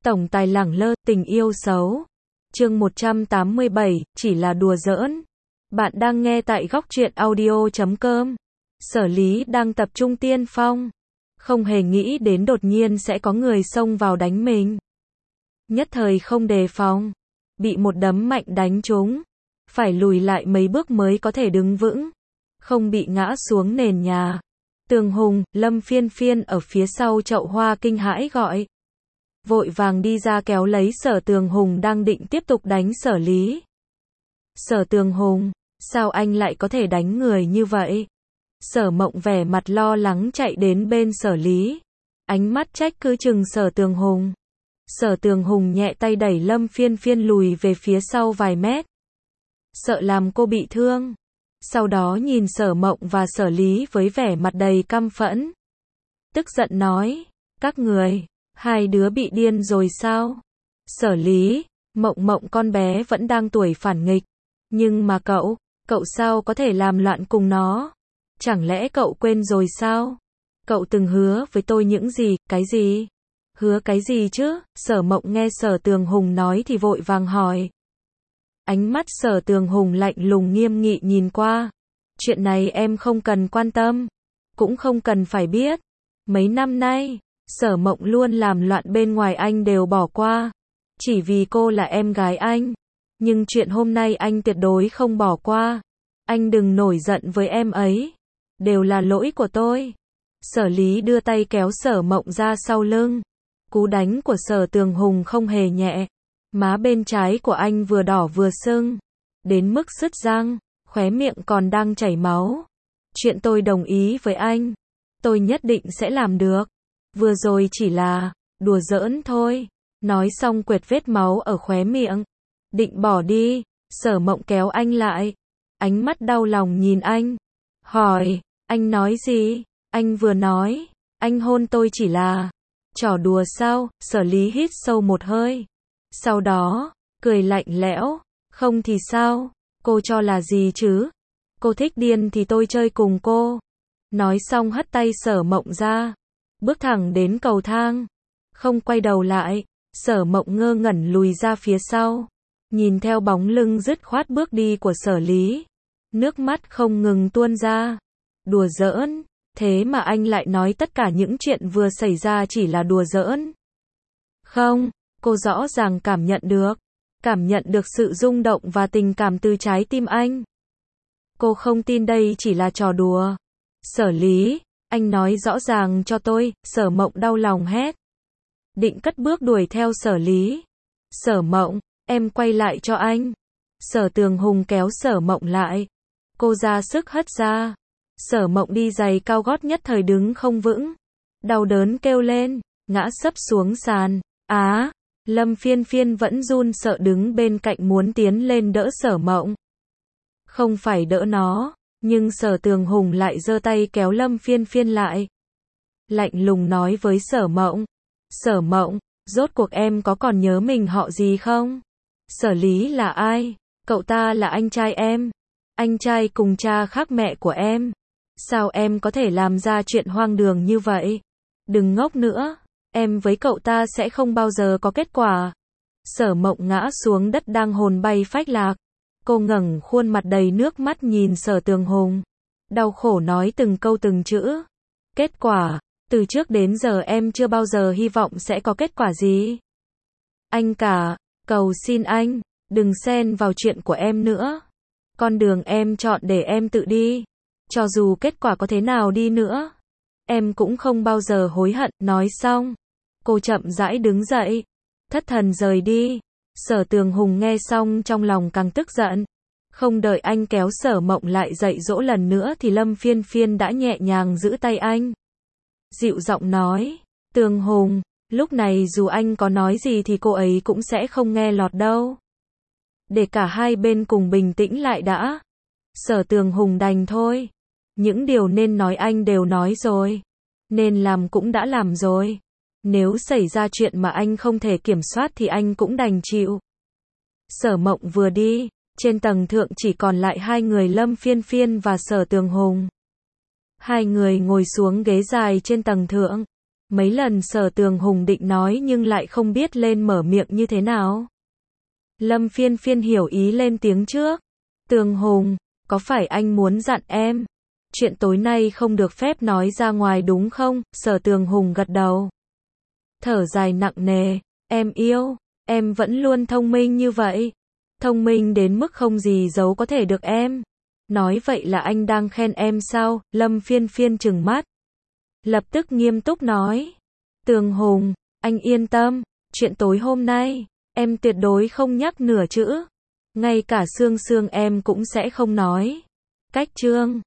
Tổng tài lẳng lơ, tình yêu xấu. Chương 187, chỉ là đùa giỡn. Bạn đang nghe tại góc truyện audio.com. Sở Lý đang tập trung tiên phong. Không hề nghĩ đến đột nhiên sẽ có người xông vào đánh mình. Nhất thời không đề phòng. Bị một đấm mạnh đánh trúng. Phải lùi lại mấy bước mới có thể đứng vững. Không bị ngã xuống nền nhà. Tường Hùng, Lâm Phiên Phiên ở phía sau chậu hoa kinh hãi gọi. Vội vàng đi ra kéo lấy Sở Tường Hùng đang định tiếp tục đánh Sở Lý. Sở Tường Hùng, sao anh lại có thể đánh người như vậy? Sở Mộng vẻ mặt lo lắng chạy đến bên Sở Lý. Ánh mắt trách cứ chừng Sở Tường Hùng. Sở Tường Hùng nhẹ tay đẩy Lâm Phiên Phiên lùi về phía sau vài mét. Sợ làm cô bị thương. Sau đó nhìn Sở Mộng và Sở Lý với vẻ mặt đầy căm phẫn. Tức giận nói, các người, hai đứa bị điên rồi sao? Sở Lý, Mộng con bé vẫn đang tuổi phản nghịch. Nhưng mà cậu sao có thể làm loạn cùng nó? Chẳng lẽ cậu quên rồi sao? Cậu từng hứa với tôi những gì, cái gì? Hứa cái gì chứ? Sở Mộng nghe Sở Tường Hùng nói thì vội vàng hỏi. Ánh mắt Sở Tường Hùng lạnh lùng nghiêm nghị nhìn qua. Chuyện này em không cần quan tâm. Cũng không cần phải biết. Mấy năm nay, Sở Mộng luôn làm loạn bên ngoài anh đều bỏ qua. Chỉ vì cô là em gái anh. Nhưng chuyện hôm nay anh tuyệt đối không bỏ qua. Anh đừng nổi giận với em ấy. Đều là lỗi của tôi. Sở Lý đưa tay kéo Sở Mộng ra sau lưng. Cú đánh của Sở Tường Hùng không hề nhẹ. Má bên trái của anh vừa đỏ vừa sưng. Đến mức sứt răng, khóe miệng còn đang chảy máu. Chuyện tôi đồng ý với anh. Tôi nhất định sẽ làm được. Vừa rồi chỉ là đùa giỡn thôi. Nói xong quệt vết máu ở khóe miệng. Định bỏ đi. Sở Mộng kéo anh lại. Ánh mắt đau lòng nhìn anh. Hỏi, anh nói gì? Anh vừa nói, anh hôn tôi chỉ là trò đùa sao? Sở Lý hít sâu một hơi. Sau đó, cười lạnh lẽo. Không thì sao? Cô cho là gì chứ? Cô thích điên thì tôi chơi cùng cô. Nói xong hất tay Sở Mộng ra. Bước thẳng đến cầu thang. Không quay đầu lại. Sở Mộng ngơ ngẩn lùi ra phía sau. Nhìn theo bóng lưng dứt khoát bước đi của Sở Lý. Nước mắt không ngừng tuôn ra. Đùa giỡn. Thế mà anh lại nói tất cả những chuyện vừa xảy ra chỉ là đùa giỡn. Không, cô rõ ràng cảm nhận được. Cảm nhận được sự rung động và tình cảm từ trái tim anh. Cô không tin đây chỉ là trò đùa. Sở Lý, anh nói rõ ràng cho tôi. Sở Mộng đau lòng hét. Định cất bước đuổi theo Sở Lý. Sở Mộng, em quay lại cho anh. Sở Tường Hùng kéo Sở Mộng lại. Cô ra sức hất ra. Sở Mộng đi giày cao gót nhất thời đứng không vững. Đau đớn kêu lên, ngã sấp xuống sàn. Lâm Phiên Phiên vẫn run sợ đứng bên cạnh muốn tiến lên đỡ Sở Mộng. Không phải đỡ nó, nhưng Sở Tường Hùng lại giơ tay kéo Lâm Phiên Phiên lại. Lạnh lùng nói với Sở Mộng. Sở Mộng, rốt cuộc em có còn nhớ mình họ gì không? Sở Lý là ai? Cậu ta là anh trai em. Anh trai cùng cha khác mẹ của em. Sao em có thể làm ra chuyện hoang đường như vậy? Đừng ngốc nữa. Em với cậu ta sẽ không bao giờ có kết quả. Sở Mộng ngã xuống đất đang hồn bay phách lạc. Cô ngẩng khuôn mặt đầy nước mắt nhìn Sở Tường Hùng. Đau khổ nói từng câu từng chữ. Kết quả, từ trước đến giờ em chưa bao giờ hy vọng sẽ có kết quả gì. Anh cả, cầu xin anh, đừng xen vào chuyện của em nữa. Con đường em chọn để em tự đi. Cho dù kết quả có thế nào đi nữa, em cũng không bao giờ hối hận. Nói xong, cô chậm rãi đứng dậy, thất thần rời đi. Sở Tường Hùng nghe xong trong lòng càng tức giận. Không đợi anh kéo Sở Mộng lại dạy dỗ lần nữa thì Lâm Phiên Phiên đã nhẹ nhàng giữ tay anh. Dịu giọng nói, Tường Hùng, lúc này dù anh có nói gì thì cô ấy cũng sẽ không nghe lọt đâu. Để cả hai bên cùng bình tĩnh lại đã. Sở Tường Hùng đành thôi. Những điều nên nói anh đều nói rồi. Nên làm cũng đã làm rồi. Nếu xảy ra chuyện mà anh không thể kiểm soát thì anh cũng đành chịu. Sở Mộng vừa đi, trên tầng thượng chỉ còn lại hai người Lâm Phiên Phiên và Sở Tường Hùng. Hai người ngồi xuống ghế dài trên tầng thượng. Mấy lần Sở Tường Hùng định nói nhưng lại không biết lên mở miệng như thế nào. Lâm Phiên Phiên hiểu ý lên tiếng trước. Tường Hùng, có phải anh muốn dặn em? Chuyện tối nay không được phép nói ra ngoài đúng không? Sở Tường Hùng gật đầu. Thở dài nặng nề, em yêu, em vẫn luôn thông minh như vậy. Thông minh đến mức không gì giấu có thể được em. Nói vậy là anh đang khen em sao? Lâm Phiên Phiên trừng mắt. Lập tức nghiêm túc nói. Tường Hùng, anh yên tâm, chuyện tối hôm nay, em tuyệt đối không nhắc nửa chữ. Ngay cả Sương Sương em cũng sẽ không nói. Cách Trương